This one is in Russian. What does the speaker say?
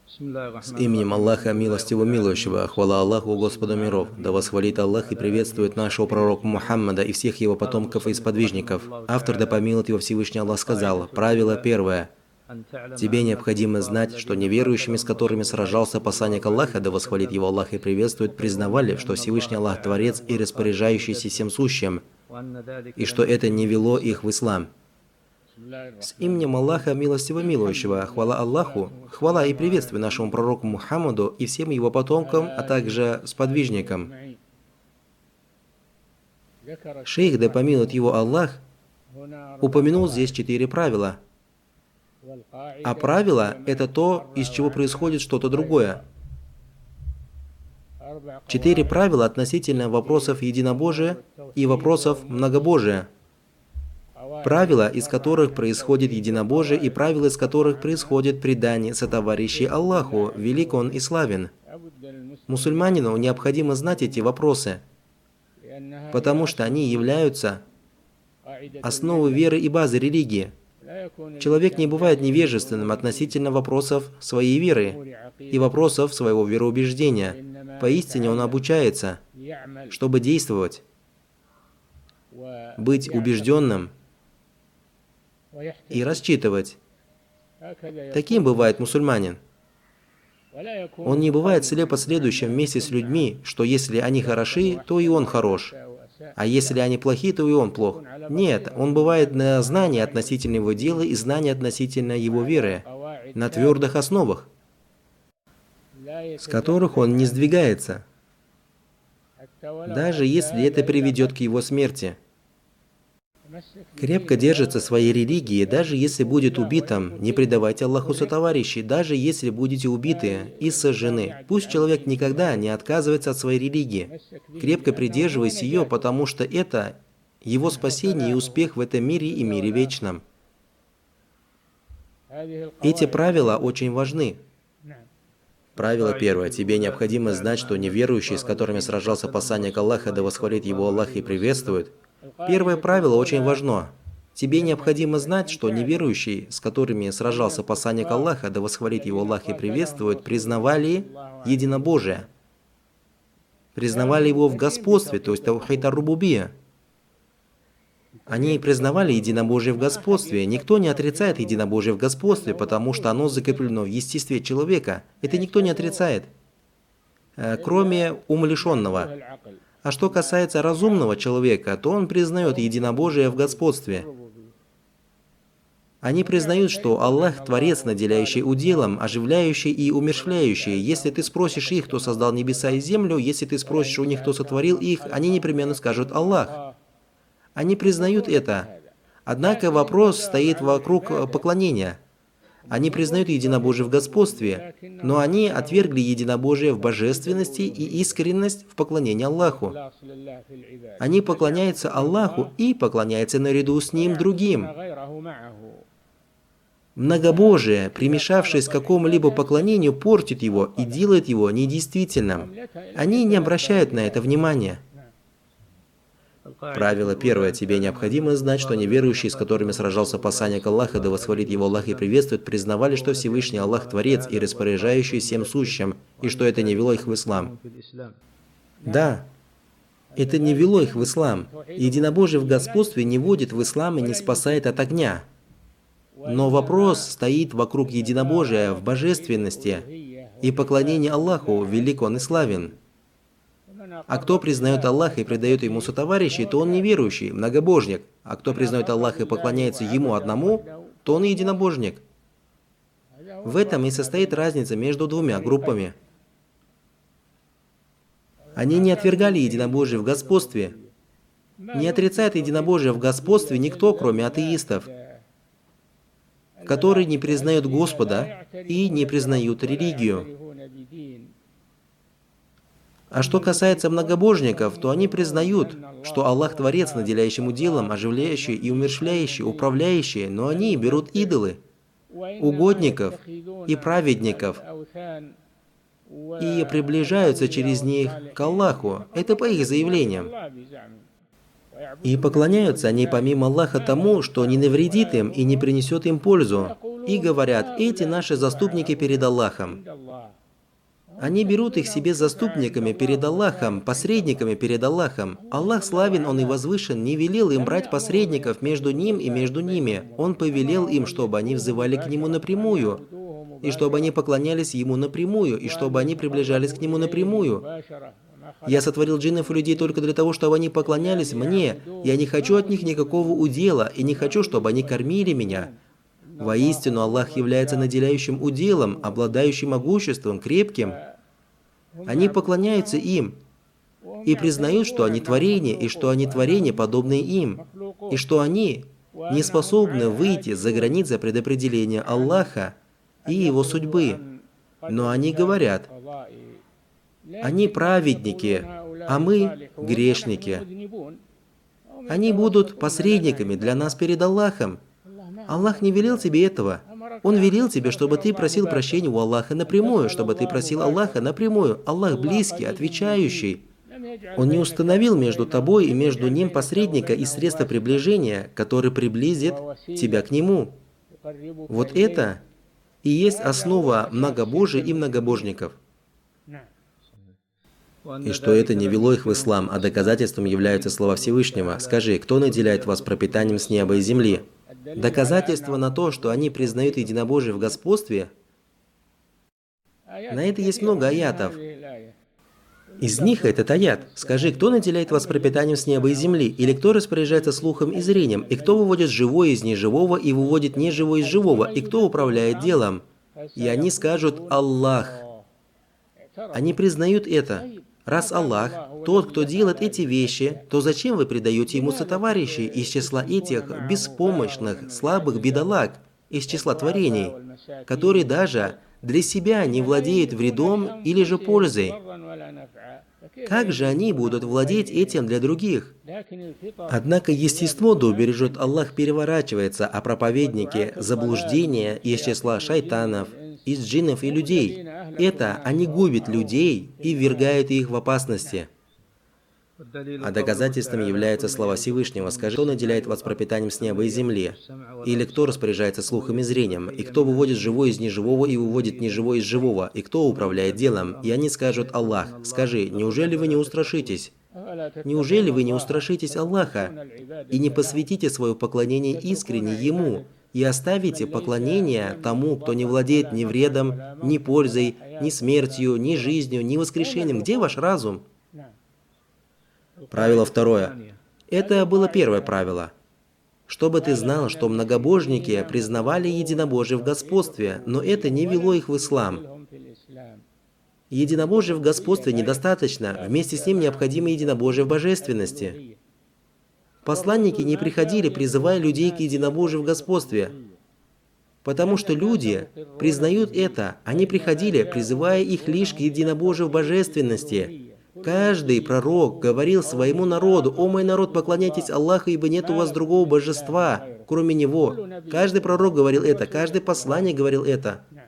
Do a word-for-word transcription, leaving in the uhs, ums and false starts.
С именем Аллаха, милостивого милующего, хвала Аллаху, Господу миров, да восхвалит Аллах и приветствует нашего пророка Мухаммада и всех его потомков и сподвижников. Автор, да помилует его Всевышний Аллах, сказал: правило первое. Тебе необходимо знать, что неверующими, с которыми сражался посланник Аллаха, да восхвалит его Аллах и приветствует, признавали, что Всевышний Аллах Творец и распоряжающийся всем сущим, и что это не вело их в ислам. С именем Аллаха, милостивого милующего, хвала Аллаху, хвала и приветствие нашему пророку Мухаммаду и всем его потомкам, а также сподвижникам. Шейх, да помилует его Аллах, упомянул здесь четыре правила. А правило – это то, из чего происходит что-то другое. Четыре правила относительно вопросов единобожия и вопросов многобожия. Правила, из которых происходит единобожие, и правила, из которых происходит предание сотоварищей Аллаху, велик Он и славен. Мусульманину необходимо знать эти вопросы, потому что они являются основой веры и базы религии. Человек не бывает невежественным относительно вопросов своей веры и вопросов своего вероубеждения. Поистине он обучается, чтобы действовать, быть убежденным и рассчитывать. Таким бывает мусульманин. Он не бывает слепо следующим вместе с людьми, что если они хороши, то и он хорош, а если они плохи, то и он плох. Нет, он бывает на знании относительно его дела и знании относительно его веры, на твердых основах, с которых он не сдвигается, даже если это приведет к его смерти. Крепко держится своей религии, даже если будет убитым, не предавайте Аллаху сотоварищей, даже если будете убиты и сожжены. Пусть человек никогда не отказывается от своей религии. Крепко придерживайся ее, потому что это его спасение и успех в этом мире и мире вечном. Эти правила очень важны. Правило первое. Тебе необходимо знать, что неверующие, с которыми сражался посланник Аллаха, да восхвалит его Аллах и приветствует. Первое правило очень важно. Тебе необходимо знать, что неверующие, с которыми сражался посланник Аллаха, да восхвалит его Аллах и приветствует, признавали единобожие. Признавали его в господстве, то есть таухид ар-рубубия. Они признавали единобожие в господстве. Никто не отрицает единобожие в господстве, потому что оно закреплено в естестве человека. Это никто не отрицает, кроме умалишенного. А что касается разумного человека, то он признает единобожие в господстве. Они признают, что Аллах – Творец, наделяющий уделом, оживляющий и умерщвляющий. Если ты спросишь их, кто создал небеса и землю, если ты спросишь у них, кто сотворил их, они непременно скажут «Аллах». Они признают это. Однако вопрос стоит вокруг поклонения. Они признают единобожие в господстве, но они отвергли единобожие в божественности и искренность в поклонении Аллаху. Они поклоняются Аллаху и поклоняются наряду с Ним другим. Многобожие, примешавшись к какому-либо поклонению, портит его и делает его недействительным. Они не обращают на это внимания. Правило первое. Тебе необходимо знать, что неверующие, с которыми сражался посланник Аллаха, да восхвалит его Аллах и приветствует, признавали, что Всевышний Аллах Творец и распоряжающий всем сущим, и что это не вело их в ислам. Да, это не вело их в ислам. Единобожие в господстве не вводит в ислам и не спасает от огня. Но вопрос стоит вокруг единобожия в божественности и поклонения Аллаху, велик Он и славен. А кто признает Аллаха и предает Ему сотоварищей, то он неверующий, многобожник. А кто признает Аллаха и поклоняется Ему одному, то он единобожник. В этом и состоит разница между двумя группами. Они не отвергали единобожие в господстве. Не отрицает единобожие в господстве никто, кроме атеистов, которые не признают Господа и не признают религию. А что касается многобожников, то они признают, что Аллах Творец, наделяющий уделом, оживляющий и умерщвляющий, управляющий, но они берут идолы, угодников и праведников и приближаются через них к Аллаху. Это по их заявлениям. И поклоняются они помимо Аллаха тому, что не навредит им и не принесет им пользу. И говорят, эти наши заступники перед Аллахом. Они берут их себе заступниками перед Аллахом, посредниками перед Аллахом. Аллах славен, Он и возвышен, не велел им брать посредников между Ним и между ними. Он повелел им, чтобы они взывали к Нему напрямую, и чтобы они поклонялись Ему напрямую, и чтобы они приближались к Нему напрямую. Я сотворил джиннов и людей только для того, чтобы они поклонялись Мне. Я не хочу от них никакого удела, и не хочу, чтобы они кормили Меня. Воистину, Аллах является наделяющим уделом, обладающим могуществом, крепким. Они поклоняются им и признают, что они творения, и что они творения, подобные им, и что они не способны выйти за границы предопределения Аллаха и Его судьбы. Но они говорят, они праведники, а мы грешники. Они будут посредниками для нас перед Аллахом. Аллах не велел тебе этого. Он велел тебе, чтобы ты просил прощения у Аллаха напрямую, чтобы ты просил Аллаха напрямую. Аллах близкий, отвечающий. Он не установил между тобой и между Ним посредника и средства приближения, который приблизит тебя к Нему. Вот это и есть основа многобожия и многобожников. И что это не вело их в ислам, а доказательством являются слова Всевышнего. Скажи, кто наделяет вас пропитанием с неба и земли? Доказательство на то, что они признают единобожие в господстве, на это есть много аятов. Из них этот аят. Скажи, кто наделяет вас пропитанием с неба и земли? Или кто распоряжается слухом и зрением? И кто выводит живое из неживого и выводит неживое из живого? И кто управляет делом? И они скажут «Аллах». Они признают это. Раз Аллах, тот, кто делает эти вещи, то зачем вы предаете Ему сотоварищей из числа этих беспомощных, слабых бедолаг, из числа творений, которые даже для себя не владеют вредом или же пользой? Как же они будут владеть этим для других? Однако естество, да убережет Аллах, переворачивается, а проповедники заблуждения из числа шайтанов, из джиннов и людей. Это они губят людей и ввергают их в опасности. А доказательством являются слова Всевышнего. Скажи, кто наделяет вас пропитанием с неба и земли? Или кто распоряжается слухом и зрением? И кто выводит живое из неживого и выводит неживое из живого? И кто управляет делом? И они скажут Аллах. Скажи, неужели вы не устрашитесь? Неужели вы не устрашитесь Аллаха и не посвятите свое поклонение искренне Ему? И оставите поклонение тому, кто не владеет ни вредом, ни пользой, ни смертью, ни жизнью, ни воскрешением. Где ваш разум? Правило второе. Это было первое правило. Чтобы ты знал, что многобожники признавали единобожие в господстве, но это не вело их в ислам. Единобожие в господстве недостаточно, вместе с ним необходимо единобожие в божественности. Посланники не приходили, призывая людей к единобожию в господстве, потому что люди признают это. Они приходили, призывая их лишь к единобожию в божественности. Каждый пророк говорил своему народу: «О мой народ, поклоняйтесь Аллаху, ибо нет у вас другого божества, кроме Него». Каждый пророк говорил это, каждый посланник говорил это.